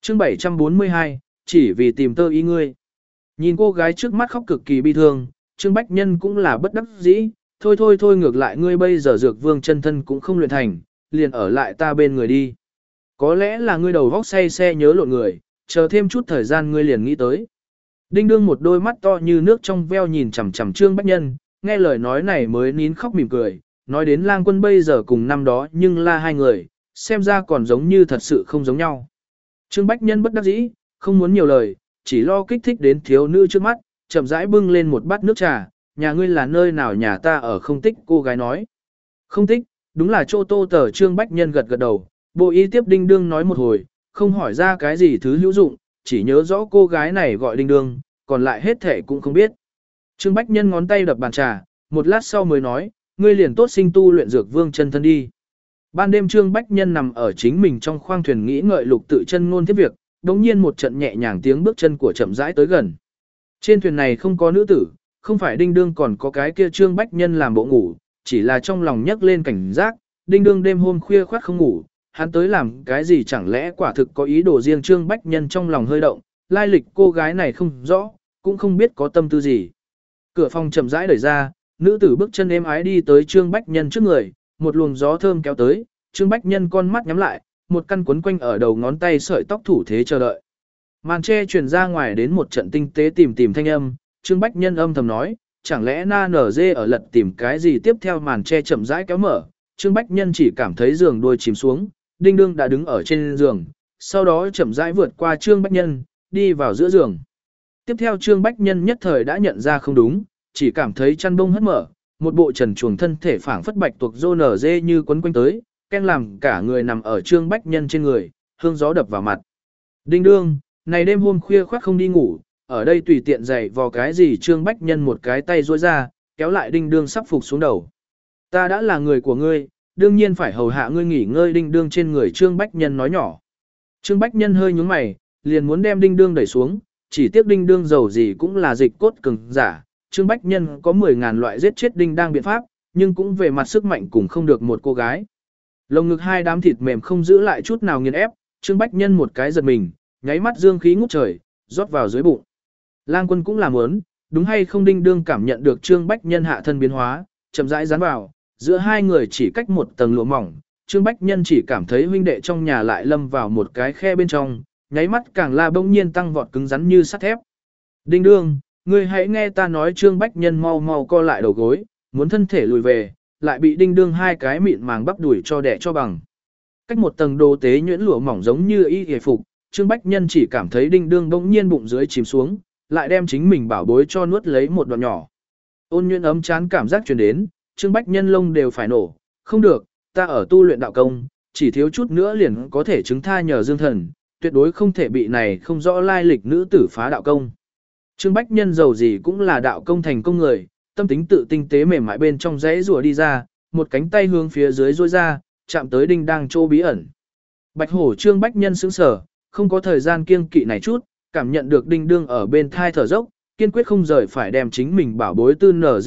Chương 742, chỉ vì tìm tơ ý ngươi. Nhìn cô gái trước mắt khóc cực kỳ bi thương, Trương Bách Nhân cũng là bất đắc dĩ, thôi ngược lại ngươi bây giờ dược vương chân thân cũng không luyện thành, liền ở lại ta bên người đi. Có lẽ là ngươi đầu vóc say xe nhớ lộn người, chờ thêm chút thời gian ngươi liền nghĩ tới. Đinh đương một đôi mắt to như nước trong veo nhìn chằm chằm Trương Bách Nhân, nghe lời nói này mới nín khóc mỉm cười, nói đến lang quân bây giờ cùng năm đó nhưng là hai người, xem ra còn giống như thật sự không giống nhau. Trương Bách Nhân bất đắc dĩ, không muốn nhiều lời, chỉ lo kích thích đến thiếu nữ trước mắt, chậm rãi bưng lên một bát nước trà, nhà ngươi là nơi nào nhà ta ở không tích, cô gái nói. Không tích, đúng là chỗ Tô Tở. Trương Bách Nhân gật gật đầu, bộ y tiếp Đinh đương nói một hồi, không hỏi ra cái gì thứ hữu dụng, chỉ nhớ rõ cô gái này gọi Đinh đương, còn lại hết thể cũng không biết. Trương Bách Nhân ngón tay đập bàn trà, một lát sau mới nói, ngươi liền tốt sinh tu luyện dược vương chân thân đi. Ban đêm Trương Bách Nhân nằm ở chính mình trong khoang thuyền nghĩ ngợi lục tự chân ngôn tiếp việc, đống nhiên một trận nhẹ nhàng tiếng bước chân của chậm rãi tới gần. Trên thuyền này không có nữ tử, không phải Đinh đương còn có cái kia Trương Bách Nhân làm bộ ngủ, chỉ là trong lòng nhấc lên cảnh giác, Đinh đương đêm hôm khuya khoắt không ngủ, hắn tới làm cái gì chẳng lẽ quả thực có ý đồ riêng. Trương Bách Nhân trong lòng hơi động, lai lịch cô gái này không rõ, cũng không biết có tâm tư gì. Cửa phòng chậm rãi đẩy ra, nữ tử bước chân êm ái đi tới Trương Bách Nhân trước người, một luồng gió thơm kéo tới, Trương Bách Nhân con mắt nhắm lại, một căn quấn quanh ở đầu ngón tay sợi tóc thủ thế chờ đợi. Màn che truyền ra ngoài đến một trận tinh tế tìm thanh âm, Trương Bách Nhân âm thầm nói, chẳng lẽ na nở dê ở lật tìm cái gì. Tiếp theo màn che chậm rãi kéo mở, Trương Bách Nhân chỉ cảm thấy giường đuôi chìm xuống, Đinh đương đã đứng ở trên giường, sau đó chậm rãi vượt qua Trương Bách Nhân, đi vào giữa giường. Tiếp theo Trương Bách Nhân nhất thời đã nhận ra không đúng, chỉ cảm thấy chăn bông hất mở, một bộ trần truồng thân thể phảng phất bạch tuộc rô nở dê như quấn quanh tới, ken làm cả người nằm ở Trương Bách Nhân trên người, hương gió đập vào mặt. Đinh đương, này đêm hôm khuya khoác không đi ngủ, ở đây tùy tiện giày vò cái gì. Trương Bách Nhân một cái tay duỗi ra, kéo lại Đinh đương sắp phục xuống đầu. Ta đã là người của ngươi, đương nhiên phải hầu hạ ngươi nghỉ ngơi. Đinh đương trên người Trương Bách Nhân nói nhỏ. Trương Bách Nhân hơi nhướng mày, liền muốn đem Đinh đương đẩy xuống, chỉ tiếc Đinh đương giàu gì cũng là dịch cốt cường giả. Trương Bách Nhân có 10.000 loại giết chết Đinh đang biện pháp, nhưng cũng về mặt sức mạnh cũng không được một cô gái. Lồng ngực hai đám thịt mềm không giữ lại chút nào nghiền ép, Trương Bách Nhân một cái giật mình, nháy mắt dương khí ngút trời, rót vào dưới bụng. Lang quân cũng làm muốn, đúng hay không. Đinh đương cảm nhận được Trương Bách Nhân hạ thân biến hóa, chậm rãi dán vào, giữa hai người chỉ cách một tầng lụa mỏng, Trương Bách Nhân chỉ cảm thấy huynh đệ trong nhà lại lâm vào một cái khe bên trong, nháy mắt càng là bỗng nhiên tăng vọt cứng rắn như sắt thép. Đinh đương, ngươi hãy nghe ta nói. Trương Bách Nhân mau mau co lại đầu gối, muốn thân thể lùi về, lại bị Đinh đương hai cái mịn màng bắp đuổi cho đẻ cho bằng. Cách một tầng đồ tế nhuyễn lụa mỏng giống như y hề phục, Trương Bách Nhân chỉ cảm thấy Đinh đương bỗng nhiên bụng dưới chìm xuống, lại đem chính mình bảo bối cho nuốt lấy một đoạn nhỏ. Ôn nhuyễn ấm chán cảm giác truyền đến, Trương Bách Nhân lông đều phải nổ, không được, ta ở tu luyện đạo công, chỉ thiếu chút nữa liền có thể chứng tha nhờ dương thần, tuyệt đối không thể bị này không rõ lai lịch nữ tử phá đạo công. Trương Bách Nhân giàu gì cũng là đạo công thành công người, tâm tính tự tinh tế mềm mại bên trong rẽ rùa đi ra, một cánh tay hướng phía dưới duỗi ra, chạm tới Đinh đang chỗ bí ẩn. Bạch hổ Trương Bách Nhân sững sờ, không có thời gian kiêng kỵ này chút, cảm nhận được Đinh đương ở bên thai thở dốc, kiên quyết không rời phải đem chính mình bảo bối tư nở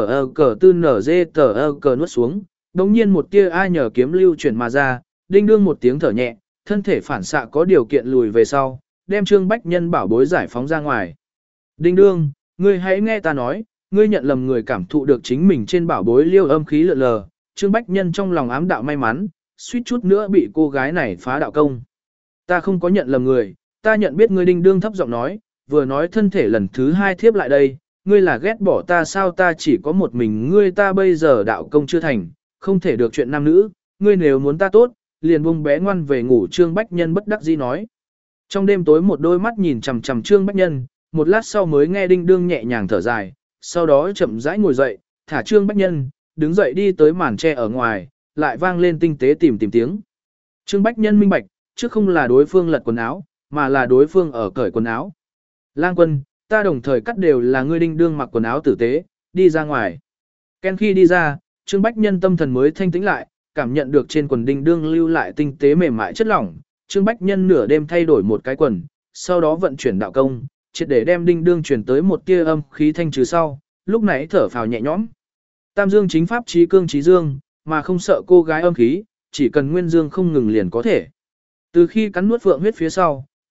dê cờ nuốt xuống. Đống nhiên một tia ai nhờ kiếm lưu chuyển mà ra, Đinh đương một tiếng thở nhẹ, thân thể phản xạ có điều kiện lùi về sau, đem Trương Bách Nhân bảo bối giải phóng ra ngoài. Đinh đương, ngươi hãy nghe ta nói, ngươi nhận lầm người, cảm thụ được chính mình trên bảo bối liêu âm khí lượn lờ, Trương Bách Nhân trong lòng ám đạo may mắn, suýt chút nữa bị cô gái này phá đạo công. Ta không có nhận lầm người, ta nhận biết ngươi. Đinh đương thấp giọng nói, vừa nói thân thể lần thứ hai thiếp lại đây, ngươi là ghét bỏ ta sao? Ta chỉ có một mình ngươi, ta bây giờ đạo công chưa thành, không thể được chuyện nam nữ, ngươi nếu muốn ta tốt, liền buông bé ngoan về ngủ. Trương Bách Nhân bất đắc dĩ nói. Trong đêm tối một đôi mắt nhìn chằm chằm Trương Bách Nhân, một lát sau mới nghe Đinh đương nhẹ nhàng thở dài, sau đó chậm rãi ngồi dậy, thả Trương Bách Nhân, đứng dậy đi tới màn tre ở ngoài, lại vang lên tinh tế tìm tiếng. Trương Bách Nhân minh bạch, trước không là đối phương lật quần áo, mà là đối phương ở cởi quần áo. Lang quân, ta đồng thời cắt đều là ngươi. Đinh đương mặc quần áo tử tế, đi ra ngoài. Ken khi đi ra, Trương Bách Nhân tâm thần mới thanh tĩnh lại, cảm nhận được trên quần Đinh đương lưu lại tinh tế mềm mại chất lỏng. Trương Bách Nhân nửa đêm thay đổi một cái quần, sau đó vận chuyển đạo công, triệt để đem Đinh đương chuyển tới một tia âm khí thanh trừ sau, lúc nãy thở phào nhẹ nhõm. Tam dương chính pháp trí cương trí dương, mà không sợ cô gái âm khí, chỉ cần nguyên dương không ngừng liền có thể. Từ khi cắn nuốt phượng huyết phía sau,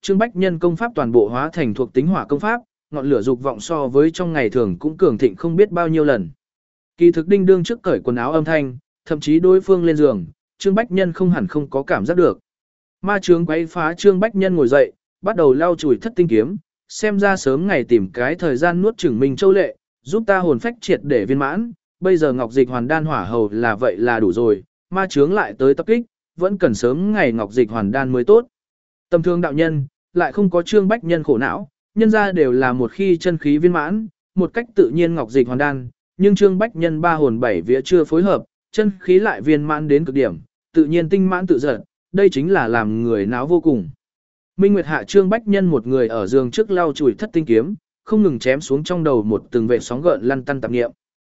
Trương Bách Nhân công pháp toàn bộ hóa thành thuộc tính hỏa công pháp, ngọn lửa dục vọng so với trong ngày thường cũng cường thịnh không biết bao nhiêu lần. Kỳ thực Đinh Đương trước cởi quần áo âm thanh, thậm chí đối phương lên giường, Trương Bách Nhân không hẳn không có cảm giác được. Ma chướng quấy phá Trương Bách Nhân ngồi dậy, bắt đầu lau chùi thất tinh kiếm, xem ra sớm ngày tìm cái thời gian nuốt chửng mình châu lệ, giúp ta hồn phách triệt để viên mãn, bây giờ ngọc dịch hoàn đan hỏa hầu là vậy là đủ rồi, ma chướng lại tới tập kích, vẫn cần sớm ngày ngọc dịch hoàn đan mới tốt. Tầm thường đạo nhân, lại không có Trương Bách Nhân khổ não, nhân ra đều là một khi chân khí viên mãn, một cách tự nhiên ngọc dịch hoàn đan, nhưng Trương Bách Nhân ba hồn bảy vía chưa phối hợp, chân khí lại viên mãn đến cực điểm, tự nhiên tinh mãn tự giật, đây chính là làm người náo vô cùng. Minh Nguyệt hạ Trương Bách Nhân một người ở giường trước lau chùi thất tinh kiếm, không ngừng chém xuống trong đầu một từng vệ sóng gợn lăn tăn tạp niệm.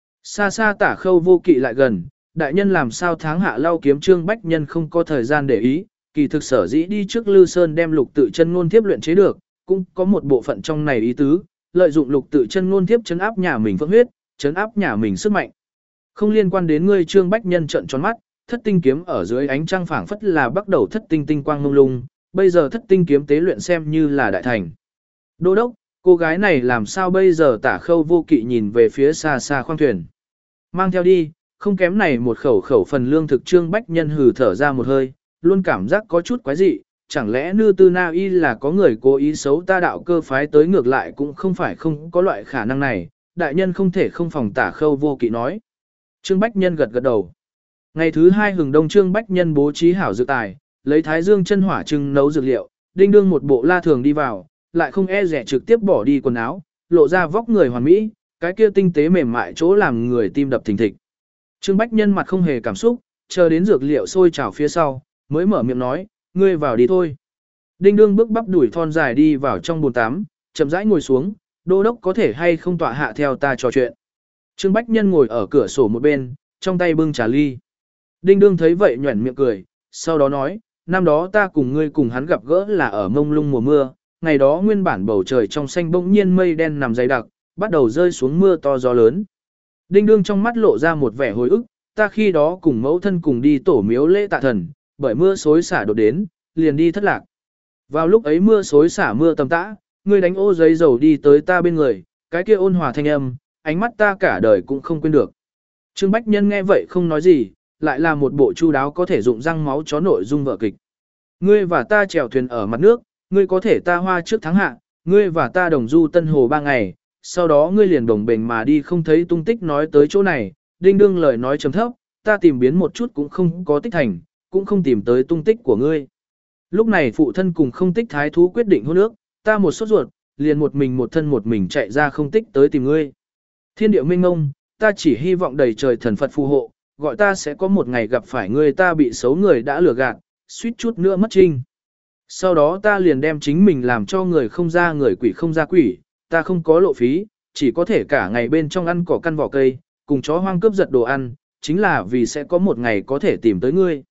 Xa xa Tả Khâu Vô Kỵ lại gần, đại nhân làm sao tháng hạ lau kiếm Trương Bách Nhân không có thời gian để ý, kỳ thực sở dĩ đi trước Lư Sơn đem lục tự chân ngôn thiếp luyện chế được, cũng có một bộ phận trong này ý tứ, lợi dụng lục tự chân ngôn thiếp chấn áp nhà mình phượng huyết, chấn áp nhà mình sức mạnh. Không liên quan đến ngươi. Trương Bách Nhân trợn tròn mắt, thất tinh kiếm ở dưới ánh trăng phảng phất là bắt đầu thất tinh tinh quang mông lung, bây giờ thất tinh kiếm tế luyện xem như là đại thành. Đô đốc, cô gái này làm sao bây giờ? Tả Khâu Vô Kỵ nhìn về phía xa xa khoang thuyền. Mang theo đi, không kém này một khẩu phần lương thực. Trương Bách Nhân hừ thở ra một hơi, luôn cảm giác có chút quái dị, chẳng lẽ Nư Tư Na Y là có người cố ý xấu ta đạo cơ phái tới? Ngược lại cũng không phải không có loại khả năng này, đại nhân không thể không phòng. Tả Khâu Vô Kỵ nói. Trương Bách Nhân gật gật đầu. Ngày thứ hai hừng đông, Trương Bách Nhân bố trí hảo dược tài, lấy thái dương chân hỏa trưng nấu dược liệu, Đinh Đương một bộ la thường đi vào, lại không e rẻ trực tiếp bỏ đi quần áo, lộ ra vóc người hoàn mỹ, cái kia tinh tế mềm mại chỗ làm người tim đập thình thịch. Trương Bách Nhân mặt không hề cảm xúc, chờ đến dược liệu sôi trào phía sau, mới mở miệng nói, ngươi vào đi thôi. Đinh Đương bước bắp đuổi thon dài đi vào trong bồn tắm, chậm rãi ngồi xuống, đô đốc có thể hay không tọa hạ theo ta trò chuyện. Trương Bách Nhân ngồi ở cửa sổ một bên, trong tay bưng trà ly. Đinh Đương thấy vậy nhuẩn miệng cười, sau đó nói, năm đó ta cùng ngươi cùng hắn gặp gỡ là ở mông lung mùa mưa, ngày đó nguyên bản bầu trời trong xanh bỗng nhiên mây đen nằm dày đặc, bắt đầu rơi xuống mưa to gió lớn. Đinh Đương trong mắt lộ ra một vẻ hồi ức, ta khi đó cùng mẫu thân cùng đi tổ miếu lễ tạ thần, bởi mưa xối xả đột đến, liền đi thất lạc. Vào lúc ấy mưa xối xả mưa tầm tã, ngươi đánh ô giấy dầu đi tới ta bên người, cái kia ôn hòa thanh âm, ánh mắt ta cả đời cũng không quên được. Trương Bách Nhân nghe vậy không nói gì, lại là một bộ chu đáo có thể dụng răng máu chó nội dung vở kịch. Ngươi và ta chèo thuyền ở mặt nước, ngươi có thể ta hoa trước tháng hạ, ngươi và ta đồng du Tân Hồ 3 ngày, sau đó ngươi liền đồng bền mà đi không thấy tung tích. Nói tới chỗ này, Đinh Đương lời nói trầm thấp, ta tìm biến một chút cũng không có tích thành, cũng không tìm tới tung tích của ngươi. Lúc này phụ thân cùng không tích thái thú quyết định hôn ước, ta một sốt ruột, liền một thân một mình chạy ra không tích tới tìm ngươi. Thiên địa minh ngông, ta chỉ hy vọng đầy trời thần Phật phù hộ, gọi ta sẽ có một ngày gặp phải ngươi. Ta bị xấu người đã lừa gạt, suýt chút nữa mất trinh. Sau đó ta liền đem chính mình làm cho người không ra người quỷ không ra quỷ, ta không có lộ phí, chỉ có thể cả ngày bên trong ăn cỏ căn vỏ cây, cùng chó hoang cướp giật đồ ăn, chính là vì sẽ có một ngày có thể tìm tới ngươi.